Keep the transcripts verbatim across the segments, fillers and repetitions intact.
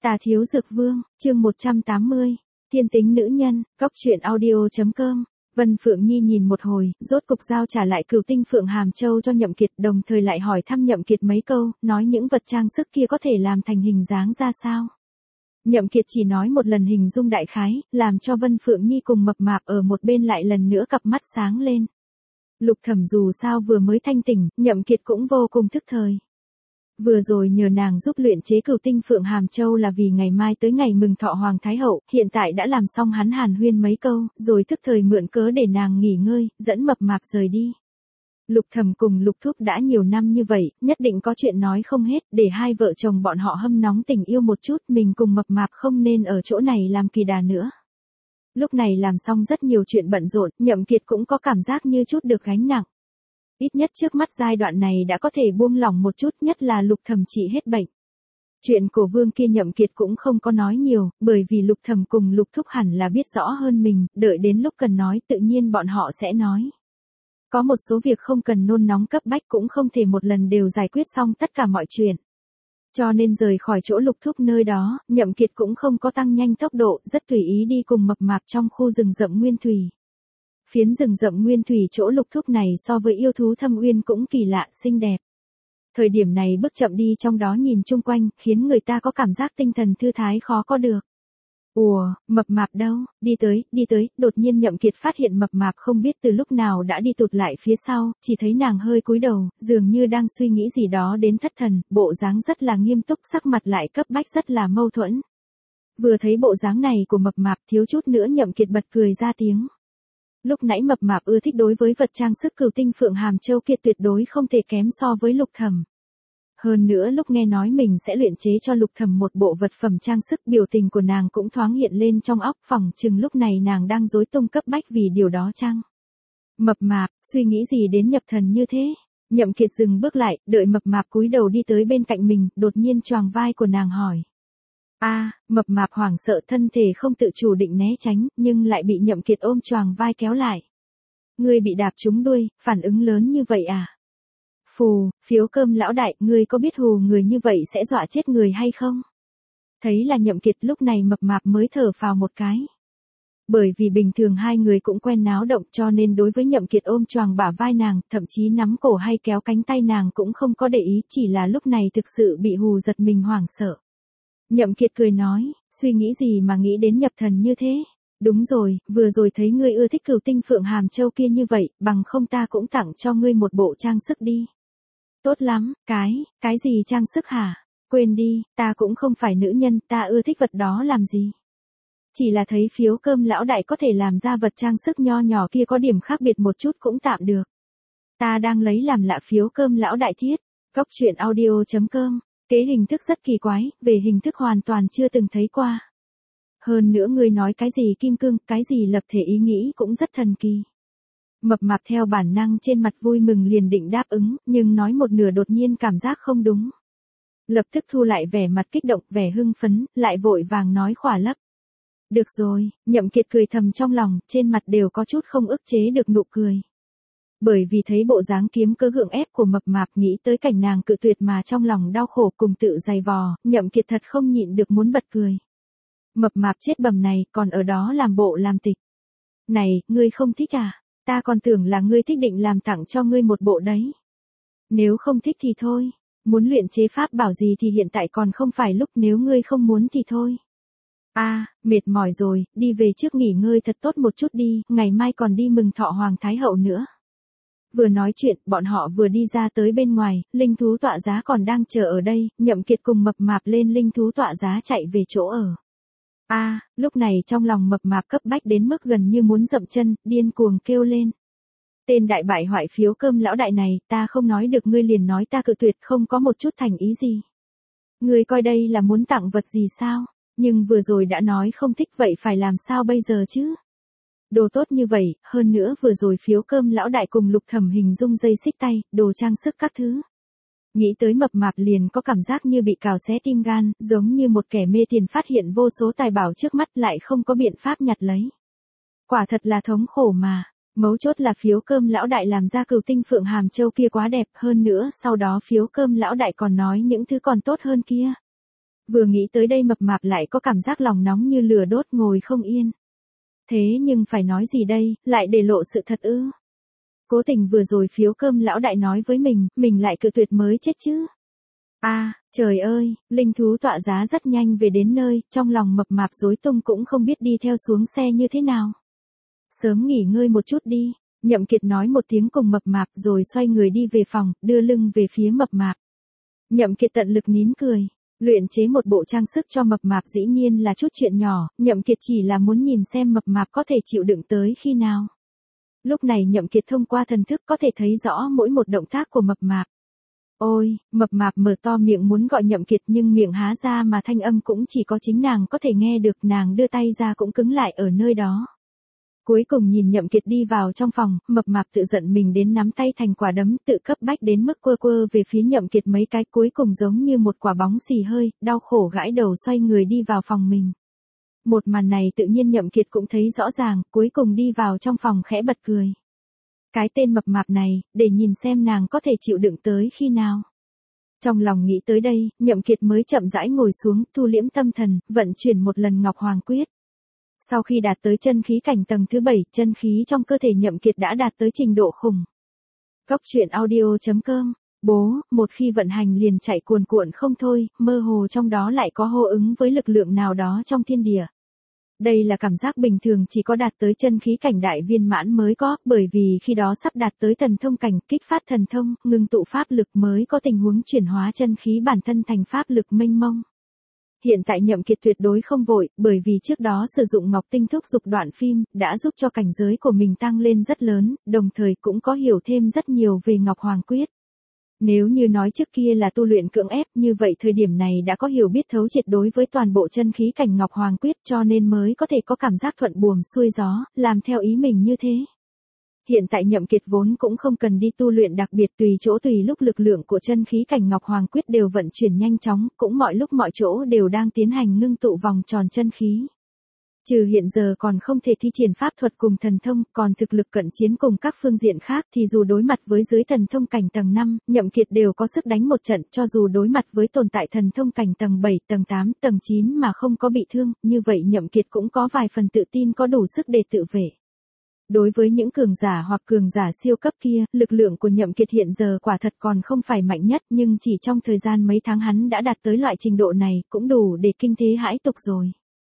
Tà Thiếu Dược Vương, chương một trăm tám mươi, Thiên tính nữ nhân, góc truyện audio.com. Vân Phượng Nhi nhìn một hồi, rốt cục giao trả lại cửu tinh Phượng Hàm Châu cho Nhậm Kiệt, đồng thời lại hỏi thăm Nhậm Kiệt mấy câu, nói những vật trang sức kia có thể làm thành hình dáng ra sao. Nhậm Kiệt chỉ nói một lần hình dung đại khái, làm cho Vân Phượng Nhi cùng Mập Mạp ở một bên lại lần nữa cặp mắt sáng lên. Lục Thẩm dù sao vừa mới thanh tỉnh, Nhậm Kiệt cũng vô cùng thức thời. Vừa rồi nhờ nàng giúp luyện chế cửu tinh Phượng Hàm Châu là vì ngày mai tới ngày mừng thọ Hoàng Thái Hậu, hiện tại đã làm xong, hắn hàn huyên mấy câu, rồi thức thời mượn cớ để nàng nghỉ ngơi, dẫn Mập Mạp rời đi. Lục Thẩm cùng Lục Thúc đã nhiều năm như vậy, nhất định có chuyện nói không hết, để hai vợ chồng bọn họ hâm nóng tình yêu một chút, mình cùng Mập Mạp không nên ở chỗ này làm kỳ đà nữa. Lúc này làm xong rất nhiều chuyện bận rộn, Nhậm Kiệt cũng có cảm giác như chút được gánh nặng. Ít nhất trước mắt giai đoạn này đã có thể buông lỏng một chút, nhất là Lục Thẩm trị hết bệnh. Chuyện của Vương kia Nhậm Kiệt cũng không có nói nhiều, bởi vì Lục Thẩm cùng Lục Thúc hẳn là biết rõ hơn mình, đợi đến lúc cần nói tự nhiên bọn họ sẽ nói. Có một số việc không cần nôn nóng cấp bách, cũng không thể một lần đều giải quyết xong tất cả mọi chuyện. Cho nên rời khỏi chỗ Lục Thúc nơi đó, Nhậm Kiệt cũng không có tăng nhanh tốc độ, rất tùy ý đi cùng Mập Mạp trong khu rừng rậm nguyên thủy. Phiến rừng rậm nguyên thủy chỗ Lục Thúc này so với yêu thú Thâm Uyên cũng kỳ lạ, xinh đẹp. Thời điểm này bước chậm đi trong đó nhìn chung quanh, khiến người ta có cảm giác tinh thần thư thái khó có được. Ủa, Mập Mạp đâu, đi tới, đi tới, đột nhiên Nhậm Kiệt phát hiện Mập Mạp không biết từ lúc nào đã đi tụt lại phía sau, chỉ thấy nàng hơi cúi đầu, dường như đang suy nghĩ gì đó đến thất thần, bộ dáng rất là nghiêm túc, sắc mặt lại cấp bách rất là mâu thuẫn. Vừa thấy bộ dáng này của Mập Mạp thiếu chút nữa Nhậm Kiệt bật cười ra tiếng. Lúc nãy Mập Mạp ưa thích đối với vật trang sức cửu tinh Phượng Hàm Châu kia tuyệt đối không thể kém so với Lục Thẩm. Hơn nữa lúc nghe nói mình sẽ luyện chế cho Lục Thẩm một bộ vật phẩm trang sức, biểu tình của nàng cũng thoáng hiện lên trong óc, phỏng chừng lúc này nàng đang rối tung cấp bách vì điều đó chăng. Mập Mạp, suy nghĩ gì đến nhập thần như thế? Nhậm Kiệt dừng bước lại, đợi Mập Mạp cúi đầu đi tới bên cạnh mình, đột nhiên choàng vai của nàng hỏi. A, à, Mập Mạp hoảng sợ, thân thể không tự chủ định né tránh, nhưng lại bị Nhậm Kiệt ôm choàng vai kéo lại. Ngươi bị đạp trúng đuôi, phản ứng lớn như vậy à? Phù, Phiếu Cơm lão đại, ngươi có biết hù người như vậy sẽ dọa chết người hay không? Thấy là Nhậm Kiệt, lúc này Mập Mạp mới thở phào một cái. Bởi vì bình thường hai người cũng quen náo động, cho nên đối với Nhậm Kiệt ôm choàng bả vai nàng, thậm chí nắm cổ hay kéo cánh tay nàng cũng không có để ý, chỉ là lúc này thực sự bị hù giật mình hoảng sợ. Nhậm Kiệt cười nói, suy nghĩ gì mà nghĩ đến nhập thần như thế? Đúng rồi, vừa rồi thấy ngươi ưa thích cửu tinh Phượng Hàm Châu kia như vậy, bằng không ta cũng tặng cho ngươi một bộ trang sức đi. Tốt lắm, cái, cái gì trang sức hả? Quên đi, ta cũng không phải nữ nhân, ta ưa thích vật đó làm gì? Chỉ là thấy Phiếu Cơm lão đại có thể làm ra vật trang sức nho nhỏ kia có điểm khác biệt một chút cũng tạm được. Ta đang lấy làm lạ Phiếu Cơm lão đại thiết. Góc truyện audio.com. Kế hình thức rất kỳ quái, về hình thức hoàn toàn chưa từng thấy qua. Hơn nữa ngươi nói cái gì kim cương, cái gì lập thể ý nghĩ cũng rất thần kỳ. Mập Mạp theo bản năng trên mặt vui mừng liền định đáp ứng, nhưng nói một nửa đột nhiên cảm giác không đúng. Lập tức thu lại vẻ mặt kích động, vẻ hưng phấn, lại vội vàng nói khỏa lấp. Được rồi, Nhậm Kiệt cười thầm trong lòng, trên mặt đều có chút không ức chế được nụ cười. Bởi vì thấy bộ dáng kiếm cơ gượng ép của Mập Mạp, nghĩ tới cảnh nàng cự tuyệt mà trong lòng đau khổ cùng tự dày vò, Nhậm Kiệt thật không nhịn được muốn bật cười. Mập Mạp chết bầm này, còn ở đó làm bộ làm tịch. Này, ngươi không thích à? Ta còn tưởng là ngươi thích định làm tặng cho ngươi một bộ đấy. Nếu không thích thì thôi, muốn luyện chế pháp bảo gì thì hiện tại còn không phải lúc, nếu ngươi không muốn thì thôi. A, à, mệt mỏi rồi, đi về trước nghỉ ngơi thật tốt một chút đi, ngày mai còn đi mừng thọ Hoàng Thái Hậu nữa. Vừa nói chuyện, bọn họ vừa đi ra tới bên ngoài, linh thú tọa giá còn đang chờ ở đây, Nhậm Kiệt cùng Mập Mạp lên linh thú tọa giá chạy về chỗ ở. A, à, lúc này trong lòng Mập Mạp cấp bách đến mức gần như muốn dậm chân, điên cuồng kêu lên. Tên đại bại hoại Phiếu Cơm lão đại này, ta không nói được ngươi liền nói ta cự tuyệt, không có một chút thành ý gì. Ngươi coi đây là muốn tặng vật gì sao? Nhưng vừa rồi đã nói không thích, vậy phải làm sao bây giờ chứ? Đồ tốt như vậy, hơn nữa vừa rồi Phiếu Cơm lão đại cùng Lục Thẩm hình dung dây xích tay, đồ trang sức các thứ. Nghĩ tới Mập Mạp liền có cảm giác như bị cào xé tim gan, giống như một kẻ mê tiền phát hiện vô số tài bảo trước mắt lại không có biện pháp nhặt lấy. Quả thật là thống khổ mà, mấu chốt là Phiếu Cơm lão đại làm ra cửu tinh Phượng Hàm Châu kia quá đẹp, hơn nữa sau đó Phiếu Cơm lão đại còn nói những thứ còn tốt hơn kia. Vừa nghĩ tới đây mập mạp lại có cảm giác lòng nóng như lửa đốt ngồi không yên. Thế nhưng phải nói gì đây, lại để lộ sự thật ư? Cố tình vừa rồi phiếu cơm lão đại nói với mình, mình lại cự tuyệt mới chết chứ. À, trời ơi, linh thú tọa giá rất nhanh về đến nơi, trong lòng mập mạp rối tung cũng không biết đi theo xuống xe như thế nào. Sớm nghỉ ngơi một chút đi, Nhậm Kiệt nói một tiếng cùng mập mạp rồi xoay người đi về phòng, đưa lưng về phía mập mạp. Nhậm Kiệt tận lực nín cười, luyện chế một bộ trang sức cho mập mạp dĩ nhiên là chút chuyện nhỏ, Nhậm Kiệt chỉ là muốn nhìn xem mập mạp có thể chịu đựng tới khi nào. Lúc này Nhậm Kiệt thông qua thần thức có thể thấy rõ mỗi một động tác của mập mạp. Ôi, mập mạp mở to miệng muốn gọi Nhậm Kiệt nhưng miệng há ra mà thanh âm cũng chỉ có chính nàng có thể nghe được, nàng đưa tay ra cũng cứng lại ở nơi đó. Cuối cùng nhìn Nhậm Kiệt đi vào trong phòng, mập mạp tự giận mình đến nắm tay thành quả đấm, tự cấp bách đến mức quơ quơ về phía Nhậm Kiệt mấy cái, cuối cùng giống như một quả bóng xì hơi, đau khổ gãi đầu xoay người đi vào phòng mình. Một màn này tự nhiên Nhậm Kiệt cũng thấy rõ ràng, cuối cùng đi vào trong phòng khẽ bật cười. Cái tên mập mạp này, để nhìn xem nàng có thể chịu đựng tới khi nào. Trong lòng nghĩ tới đây, Nhậm Kiệt mới chậm rãi ngồi xuống, thu liễm tâm thần, vận chuyển một lần Ngọc Hoàng Quyết. Sau khi đạt tới chân khí cảnh tầng thứ bảy, chân khí trong cơ thể Nhậm Kiệt đã đạt tới trình độ khủng. Góc truyện audio chấm com. Bố, một khi vận hành liền chạy cuồn cuộn không thôi, mơ hồ trong đó lại có hô ứng với lực lượng nào đó trong thiên địa. Đây là cảm giác bình thường chỉ có đạt tới chân khí cảnh đại viên mãn mới có, bởi vì khi đó sắp đạt tới thần thông cảnh, kích phát thần thông, ngưng tụ pháp lực mới có tình huống chuyển hóa chân khí bản thân thành pháp lực mênh mông. Hiện tại Nhậm Kiệt tuyệt đối không vội, bởi vì trước đó sử dụng Ngọc Tinh thúc dục đoạn phim, đã giúp cho cảnh giới của mình tăng lên rất lớn, đồng thời cũng có hiểu thêm rất nhiều về Ngọc Hoàng Quyết. Nếu như nói trước kia là tu luyện cưỡng ép, như vậy thời điểm này đã có hiểu biết thấu triệt đối với toàn bộ chân khí cảnh Ngọc Hoàng Quyết, cho nên mới có thể có cảm giác thuận buồm xuôi gió, làm theo ý mình như thế. Hiện tại Nhậm Kiệt vốn cũng không cần đi tu luyện đặc biệt, tùy chỗ tùy lúc lực lượng của chân khí cảnh Ngọc Hoàng Quyết đều vận chuyển nhanh chóng, cũng mọi lúc mọi chỗ đều đang tiến hành ngưng tụ vòng tròn chân khí. Trừ hiện giờ còn không thể thi triển pháp thuật cùng thần thông, còn thực lực cận chiến cùng các phương diện khác thì dù đối mặt với dưới thần thông cảnh tầng năm, Nhậm Kiệt đều có sức đánh một trận, cho dù đối mặt với tồn tại thần thông cảnh tầng bảy, tầng tám, tầng chín mà không có bị thương, như vậy Nhậm Kiệt cũng có vài phần tự tin có đủ sức để tự vệ. Đối với những cường giả hoặc cường giả siêu cấp kia, lực lượng của Nhậm Kiệt hiện giờ quả thật còn không phải mạnh nhất, nhưng chỉ trong thời gian mấy tháng hắn đã đạt tới loại trình độ này, cũng đủ để kinh thế hãi tục rồi.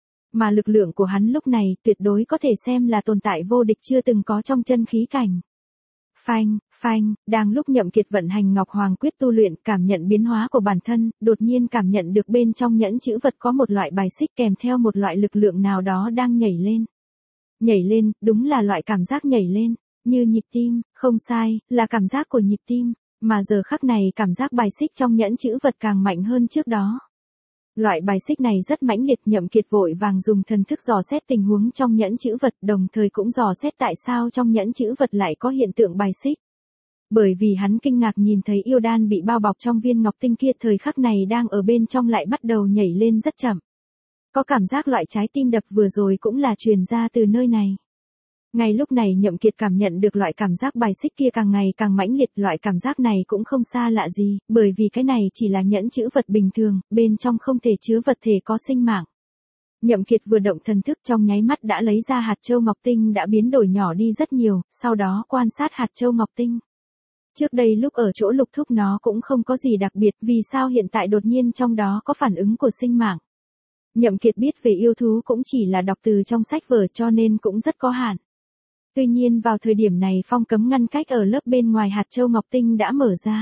Mà lực lượng của hắn lúc này tuyệt đối có thể xem là tồn tại vô địch chưa từng có trong chân khí cảnh. Phanh, phanh, đang lúc Nhậm Kiệt vận hành Ngọc Hoàng Quyết tu luyện, cảm nhận biến hóa của bản thân, đột nhiên cảm nhận được bên trong nhẫn chữ vật có một loại bài xích kèm theo một loại lực lượng nào đó đang nhảy lên. Nhảy lên, đúng là loại cảm giác nhảy lên, như nhịp tim, không sai, là cảm giác của nhịp tim, mà giờ khắc này cảm giác bài xích trong nhẫn chữ vật càng mạnh hơn trước đó. Loại bài xích này rất mãnh liệt, Nhậm Kiệt vội vàng dùng thần thức dò xét tình huống trong nhẫn chữ vật, đồng thời cũng dò xét tại sao trong nhẫn chữ vật lại có hiện tượng bài xích. Bởi vì hắn kinh ngạc nhìn thấy yêu đan bị bao bọc trong viên ngọc tinh kia thời khắc này đang ở bên trong lại bắt đầu nhảy lên rất chậm. Có cảm giác loại trái tim đập vừa rồi cũng là truyền ra từ nơi này. Ngay lúc này Nhậm Kiệt cảm nhận được loại cảm giác bài xích kia càng ngày càng mãnh liệt, loại cảm giác này cũng không xa lạ gì, bởi vì cái này chỉ là nhẫn chữ vật bình thường, bên trong không thể chứa vật thể có sinh mạng. Nhậm Kiệt vừa động thần thức trong nháy mắt đã lấy ra hạt châu ngọc tinh đã biến đổi nhỏ đi rất nhiều, sau đó quan sát hạt châu ngọc tinh. Trước đây lúc ở chỗ Lục Thúc nó cũng không có gì đặc biệt, vì sao hiện tại đột nhiên trong đó có phản ứng của sinh mạng. Nhậm Kiệt biết về yêu thú cũng chỉ là đọc từ trong sách vở cho nên cũng rất có hạn. Tuy nhiên vào thời điểm này phong cấm ngăn cách ở lớp bên ngoài hạt châu ngọc tinh đã mở ra.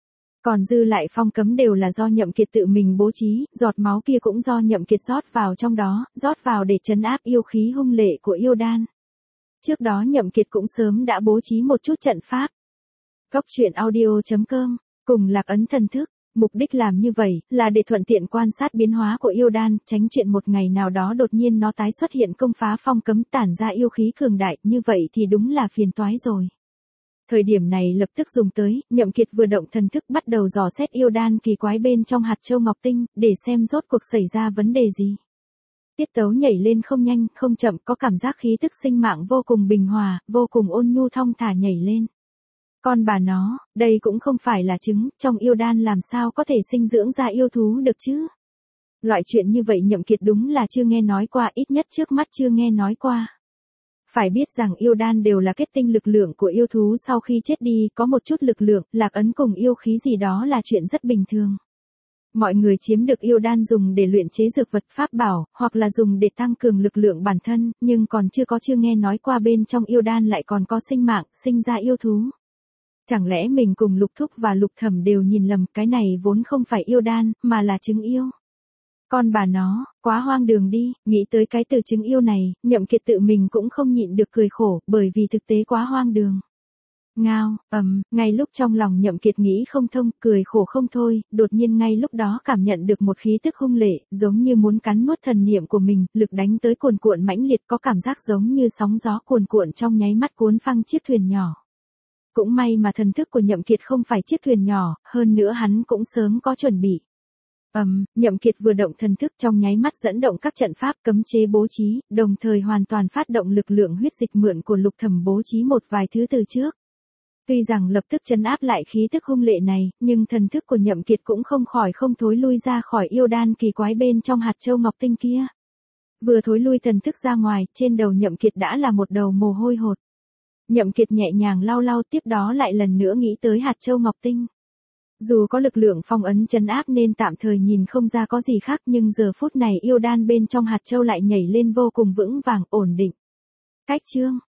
Còn dư lại phong cấm đều là do Nhậm Kiệt tự mình bố trí, giọt máu kia cũng do Nhậm Kiệt rót vào trong đó, rót vào để trấn áp yêu khí hung lệ của yêu đan. Trước đó Nhậm Kiệt cũng sớm đã bố trí một chút trận pháp. Góc truyện audio chấm com, cùng lạc ấn thần thức. Mục đích làm như vậy là để thuận tiện quan sát biến hóa của yêu đan, tránh chuyện một ngày nào đó đột nhiên nó tái xuất hiện công phá phong cấm tản ra yêu khí cường đại, như vậy thì đúng là phiền toái rồi. Thời điểm này lập tức dùng tới, Nhậm Kiệt vừa động thần thức bắt đầu dò xét yêu đan kỳ quái bên trong hạt châu ngọc tinh, để xem rốt cuộc xảy ra vấn đề gì. Tiết tấu nhảy lên không nhanh, không chậm, có cảm giác khí tức sinh mạng vô cùng bình hòa, vô cùng ôn nhu thong thả nhảy lên. Con bà nó, đây cũng không phải là trứng, trong yêu đan làm sao có thể sinh dưỡng ra yêu thú được chứ? Loại chuyện như vậy Nhậm Kiệt đúng là chưa nghe nói qua, ít nhất trước mắt chưa nghe nói qua. Phải biết rằng yêu đan đều là kết tinh lực lượng của yêu thú sau khi chết đi, có một chút lực lượng, lạc ấn cùng yêu khí gì đó là chuyện rất bình thường. Mọi người chiếm được yêu đan dùng để luyện chế dược vật pháp bảo, hoặc là dùng để tăng cường lực lượng bản thân, nhưng còn chưa có chưa nghe nói qua bên trong yêu đan lại còn có sinh mạng, sinh ra yêu thú. Chẳng lẽ mình cùng Lục Thúc và Lục Thẩm đều nhìn lầm, cái này vốn không phải yêu đan, mà là trứng yêu. Con bà nó, quá hoang đường đi, nghĩ tới cái từ trứng yêu này, Nhậm Kiệt tự mình cũng không nhịn được cười khổ, bởi vì thực tế quá hoang đường. Ngao, ầm, ngay lúc trong lòng Nhậm Kiệt nghĩ không thông, cười khổ không thôi, đột nhiên ngay lúc đó cảm nhận được một khí tức hung lệ, giống như muốn cắn nuốt thần niệm của mình, lực đánh tới cuồn cuộn mãnh liệt, có cảm giác giống như sóng gió cuồn cuộn trong nháy mắt cuốn phăng chiếc thuyền nhỏ. Cũng may mà thần thức của Nhậm Kiệt không phải chiếc thuyền nhỏ, hơn nữa hắn cũng sớm có chuẩn bị. Ầm, um, Nhậm Kiệt vừa động thần thức trong nháy mắt dẫn động các trận pháp cấm chế bố trí, đồng thời hoàn toàn phát động lực lượng huyết dịch mượn của Lục Thẩm bố trí một vài thứ từ trước. Tuy rằng lập tức trấn áp lại khí tức hung lệ này, nhưng thần thức của Nhậm Kiệt cũng không khỏi không thối lui ra khỏi yêu đan kỳ quái bên trong hạt châu ngọc tinh kia. Vừa thối lui thần thức ra ngoài, trên đầu Nhậm Kiệt đã là một đầu mồ hôi hột. Nhậm Kiệt nhẹ nhàng lau lau, tiếp đó lại lần nữa nghĩ tới hạt châu ngọc tinh. Dù có lực lượng phong ấn trấn áp nên tạm thời nhìn không ra có gì khác, nhưng giờ phút này yêu đan bên trong hạt châu lại nhảy lên vô cùng vững vàng, ổn định. Cách chương